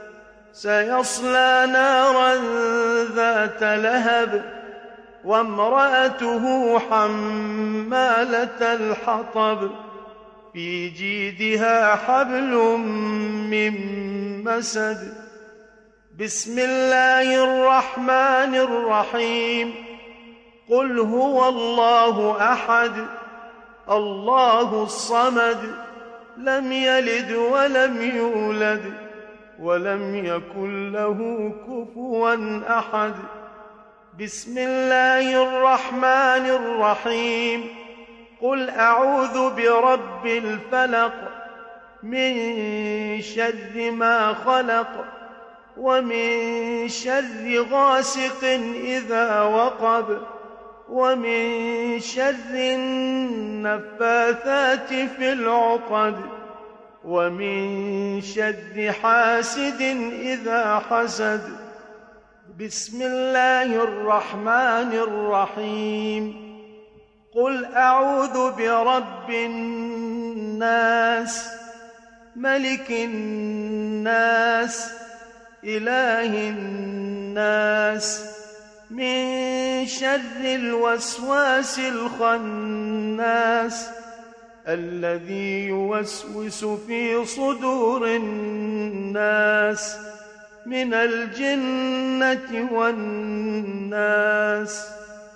سيصلى نارا ذات لهب وامرأته حمالة الحطب في جيدها حبل من مسد بسم الله الرحمن الرحيم قل هو الله أحد الله الصمد لم يلد ولم يولد ولم يكن له كفوا أحد بسم الله الرحمن الرحيم قل أعوذ برب الفلق من شر ما خلق ومن شر غاسق إذا وقب ومن شر النفاثات في العقد ومن شر حاسد إذا حسد. بسم الله الرحمن الرحيم. قل أعوذ برب الناس ملك الناس إله الناس من شر الوسواس الخناس الذي يوسوس في صدور الناس من الجنة والناس.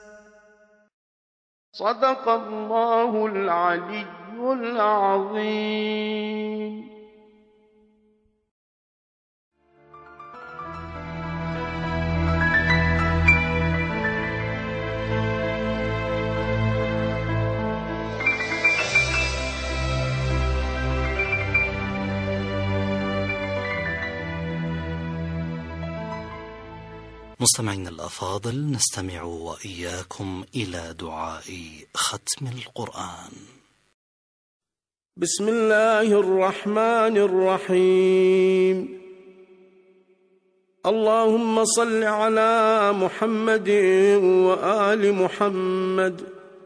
صدق الله العلي العظيم. مستمعينا الأفاضل، نستمع وإياكم إلى دعاء ختم القرآن. بسم الله الرحمن الرحيم. اللهم صل على محمد وآل محمد.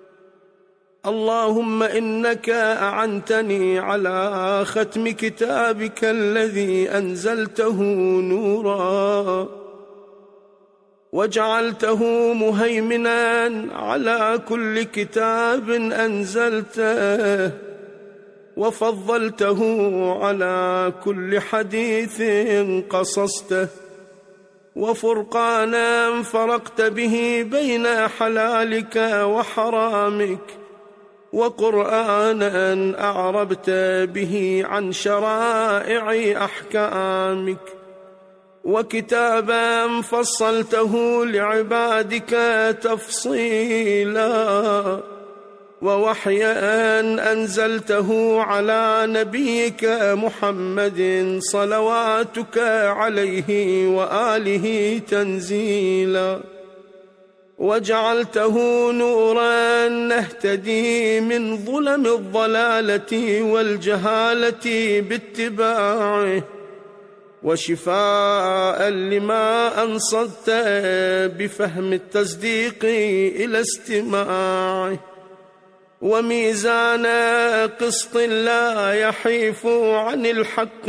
اللهم إنك أعنتني على ختم كتابك الذي أنزلته نورا وجعلته مهيمنا على كل كتاب أنزلته وفضلته على كل حديث قصصته وفرقانا فرقت به بين حلالك وحرامك وقرآنا أعربت به عن شرائع أحكامك وكتابا فصلته لعبادك تفصيلا ووحيا أنزلته على نبيك محمد صلواتك عليه وآله تنزيلا وجعلته نورا نهتدي من ظلم الضلالة والجهالة باتباعه وشفاء لما أنصت بفهم التصديق إلى استماعه وميزان قسط لا يحيف عن الحق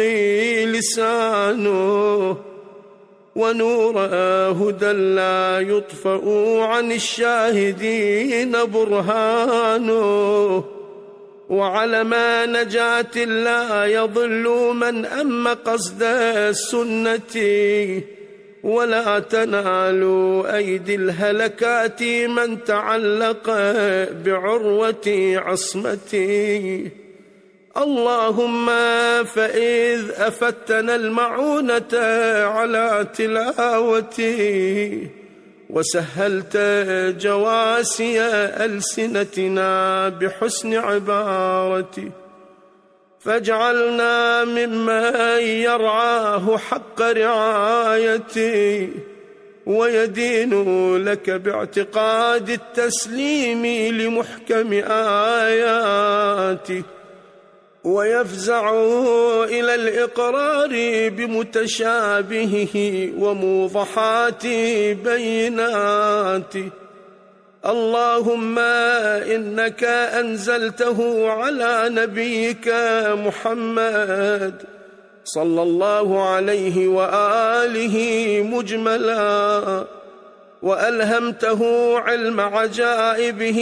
لسانه ونور هدى لا يطفأ عن الشاهدين برهانه وعلم نجاة لا يضل من أم قصد السنة ولا تنال أيدي الهلكات من تعلق بعروة عصمته. اللهم فإذ أفتنا المعونة على تلاوتي وسهلت جواسي ألسنتنا بحسن عبارتي فاجعلنا ممن يرعاه حق رعايتي ويدين لك باعتقاد التسليم لمحكم آياتي ويفزع إلى الإقرار بمتشابهه وموضحات بيناته. اللهم إنك أنزلته على نبيك محمد صلى الله عليه وآله مجملا وألهمته علم عجائبه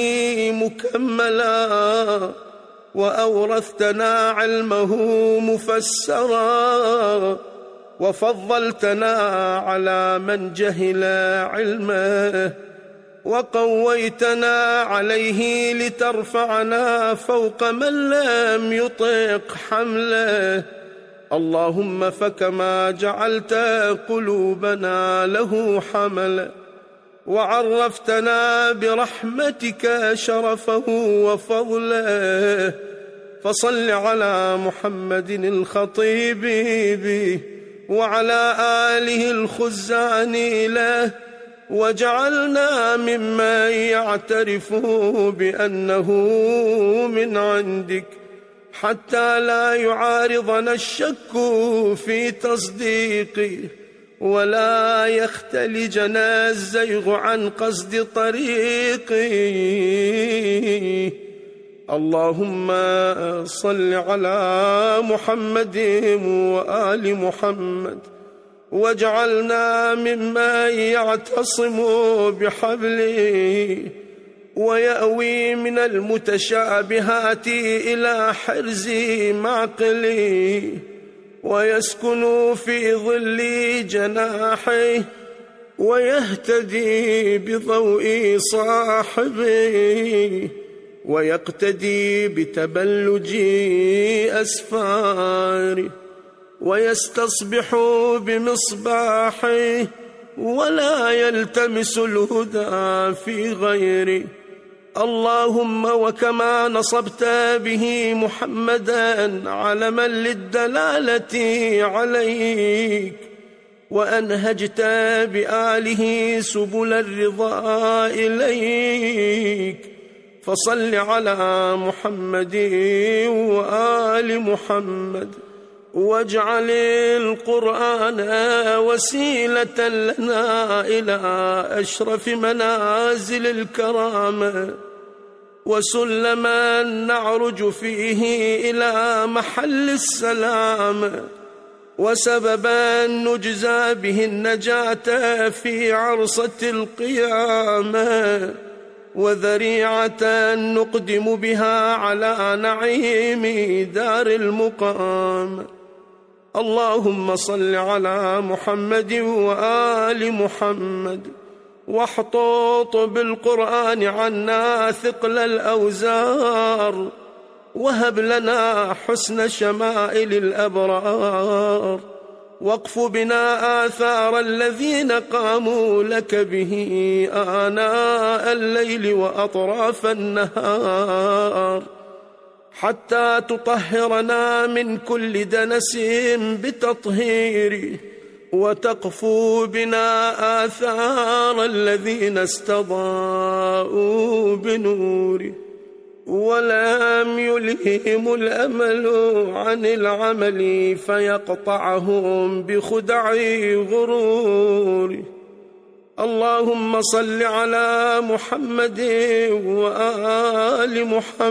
مكملا وأورثتنا علمه مفسرا وفضلتنا على من جهل علمه وقويتنا عليه لترفعنا فوق من لم يطق حمله. اللهم فكما جعلت قلوبنا له حملا وعرفتنا برحمتك شرفه وفضله فصل على محمد الخطيب وعلى آله الخزان له واجعلنا ممن يعترف بأنه من عندك، حتى لا يعارضنا الشك في تصديقه، ولا يختلجنا الزيغ عن قصد طريقه. اللهم صل على محمد وآل محمد، واجعلنا ممن يعتصم بحبله ويأوي من المتشابهات إلى حرز معقله، ويسكن في ظل جناحه، ويهتدي بضوء صاحبه، ويقتدي بتبلج أسفاره، ويستصبح بمصباحه، ولا يلتمس الهدى في غيره. اللهم وكما نصبت به محمدا علما للدلالة عليك، وأنهجت بآله سبل الرضا إليك، فصل على محمد وآل محمد، واجعل القرآن وسيلة لنا إلى أشرف منازل الكرامة، وسلما نعرج فيه إلى محل السلام، وسببا نجزى به النجاة في عرصة القيامة، وذريعة نقدم بها على نعيم دار المقام. اللهم صل على محمد وآل محمد، واحطط بالقرآن عنا ثقل الأوزار، وهب لنا حسن شمائل الأبرار، واقف بنا آثار الذين قاموا لك به آناء الليل وأطراف النهار، حتى تطهرنا من كل دنس بتطهيره، وتقفوا بنا آثار الذين استضاءوا بنوره، ولم يلههم الأمل عن العمل فيقطعهم بخدع غرور. اللهم صل على محمد وآل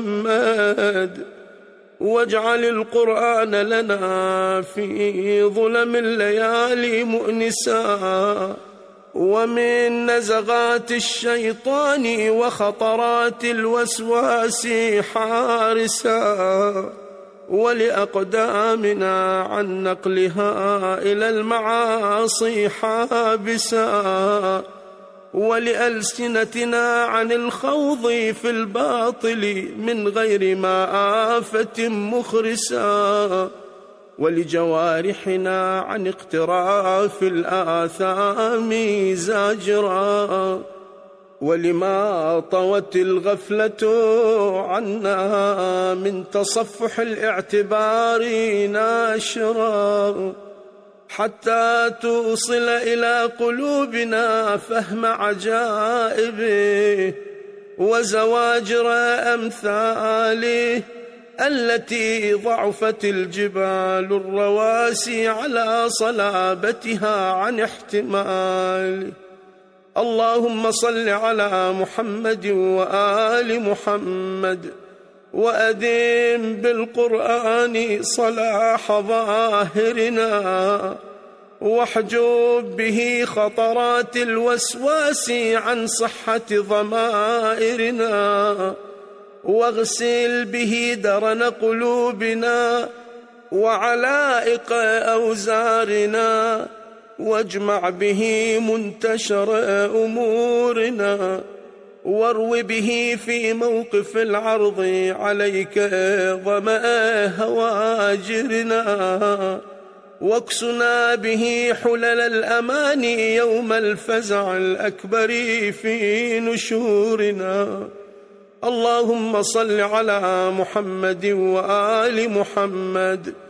محمد، واجعل القرآن لنا في ظلم الليالي مؤنسا، ومن نزغات الشيطان وخطرات الوسواس حارسا، ولأقدامنا عن نقلها إلى المعاصي حابسا، ولألسنتنا عن الخوض في الباطل من غير مآفة مخرسا، ولجوارحنا عن اقتراف الآثام زاجرا، ولما طوت الغفلة عنا من تصفح الاعتبار ناشرا، حتى توصل إلى قلوبنا فهم عجائبه وزواجر أمثاله، التي ضعفت الجبال الرواسي على صلابتها عن احتمال. اللهم صل على محمد وآل محمد، وأدم بالقرآن صلاح ظاهرنا، واحجب به خطرات الوسواس عن صحة ضمائرنا، واغسل به درن قلوبنا وعلائق أوزارنا، واجمع به منتشر أمورنا، وارو به في موقف العرض عليك ظمأ هواجرنا، واكسنا به حلل الأمان يوم الفزع الأكبر في نشورنا. اللهم صل على محمد وآل محمد،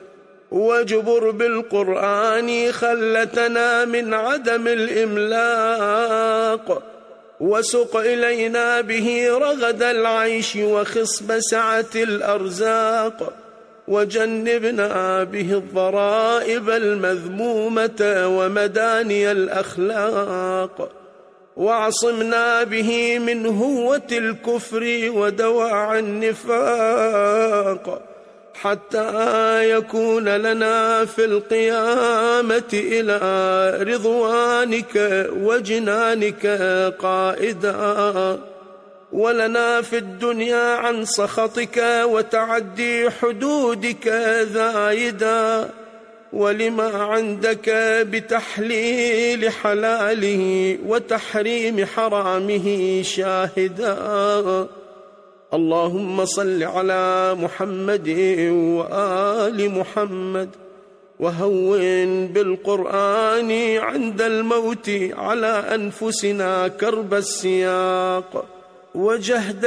واجبر بالقرآن خلتنا من عدم الإملاق، وسق إلينا به رغد العيش وخصب سعة الأرزاق، وجنبنا به الضرائب المذمومة ومداني الأخلاق، واعصمنا به من هوة الكفر ودواعي النفاق، حتى يكون لنا في القيامة إلى رضوانك وجنانك قائدا، ولنا في الدنيا عن سخطك وتعدي حدودك ذايدا، ولما عندك بتحليل حلاله وتحريم حرامه شاهدا. اللهم صل على محمد وآل محمد، وهون بالقرآن عند الموت على أنفسنا كرب السياق وجهد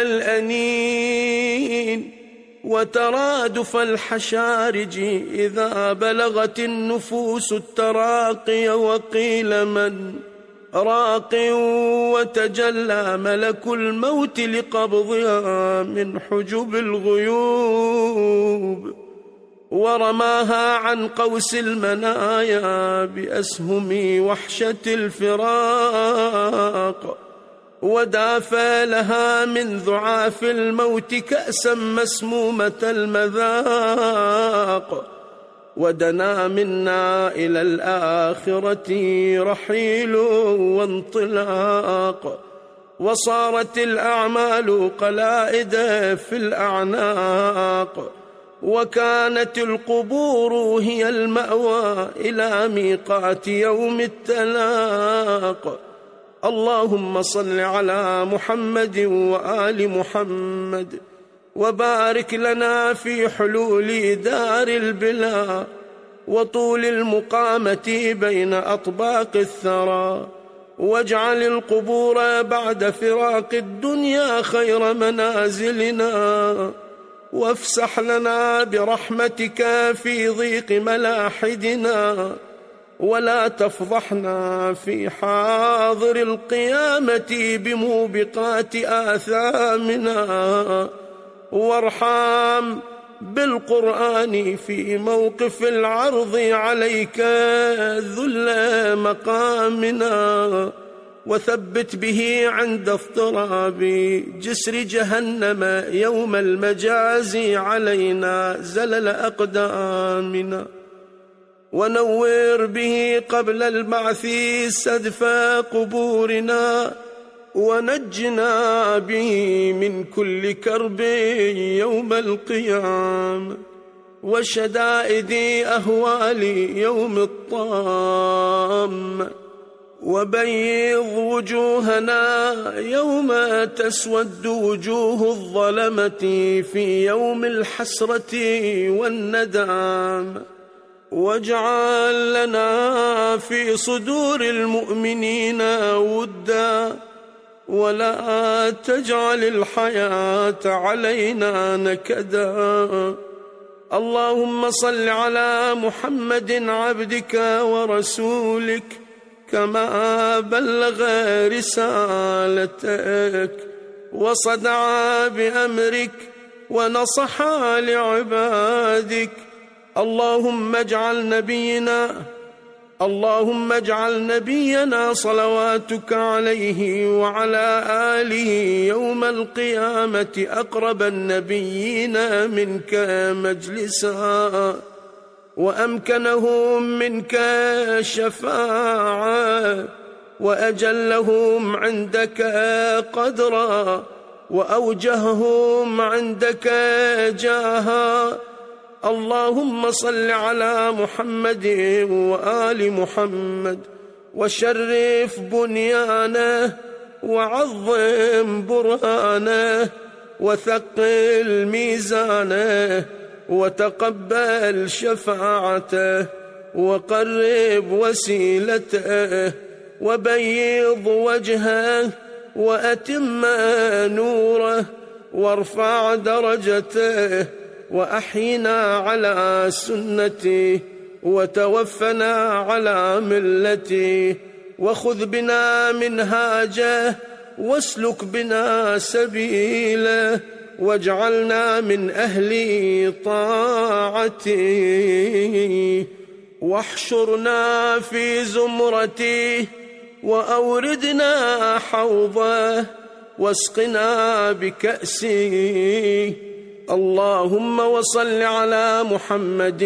الأنين وترادف الحشارج إذا بلغت النفوس التراقي، وقيل من راق وتجلى ملك الموت لقبضها من حجب الغيوب، ورماها عن قوس المنايا بأسهم وحشة الفراق، ودافى لها من ذعاف الموت كأسا مسمومة المذاق، ودنا منا إلى الآخرة رحيل وانطلاق، وصارت الأعمال قلائد في الأعناق، وكانت القبور هي المأوى إلى ميقات يوم التلاق. اللهم صل على محمد وآل محمد، وبارك لنا في حلول دار البلا وطول المقامة بين أطباق الثرى، واجعل القبور بعد فراق الدنيا خير منازلنا، وافسح لنا برحمتك في ضيق ملاحدنا، ولا تفضحنا في حاضر القيامة بموبقات آثامنا، وارحم بالقرآن في موقف العرض عليك ذل مقامنا، وثبت به عند اضطراب جسر جهنم يوم المجاز علينا زلل أقدامنا، ونور به قبل البعث سدف قبورنا، ونجنا به من كل كرب يوم القيامة وشدائد أهوال يوم الطامة، وبيض وجوهنا يوم تسود وجوه الظلمة في يوم الحسرة والندامة، واجعل لنا في صدور المؤمنين ودا، ولا تجعل الحياة علينا نكدا. اللهم صل على محمد عبدك ورسولك كما بلغ رسالتك وصدع بأمرك ونصح لعبادك. اللهم اجعل نبينا اللهم اجعل نبينا صلواتك عليه وعلى آله يوم القيامة أقرب النبيين منك مجلسا، وأمكنهم منك شفاعة، وأجلهم عندك قدرا، وأوجههم عندك جاها. اللهم صل على محمد وآل محمد، وشرف بنيانه، وعظم برهانه، وثقل ميزانه، وتقبل شفاعته، وقرب وسيلته، وبيض وجهه، وأتم نوره، وارفع درجته، وأحينا على سنته وتوفنا على ملته، وخذ بنا منهاجه واسلك بنا سبيله، واجعلنا من أهل طاعته، واحشرنا في زمرته، وأوردنا حوضه، واسقنا بكأسه. اللهم وصل على محمد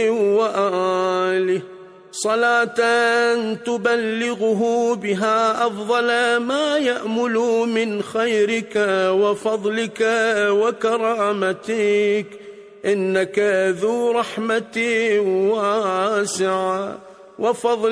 وآله صلاة تبلغه بها أفضل ما يأمل من خيرك وفضلك وكرامتك، إنك ذو رحمة واسعة وفضل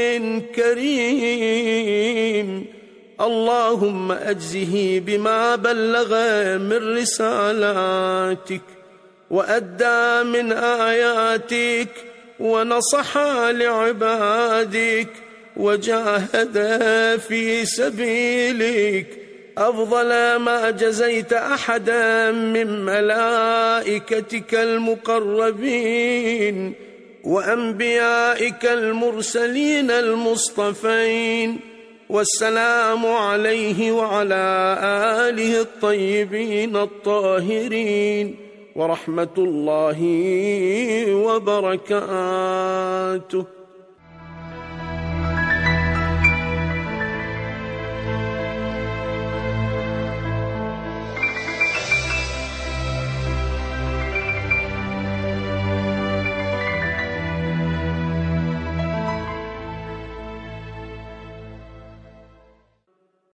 كريم. اللهم أجزه بما بلغ من رسالاتك، وأدى من آياتك، ونصح لعبادك، وجاهد في سبيلك أفضل ما جزيت أحدا من ملائكتك المقربين وأنبيائك المرسلين المصطفين. والسلام عليه وعلى آله الطيبين الطاهرين، ورحمة الله وبركاته.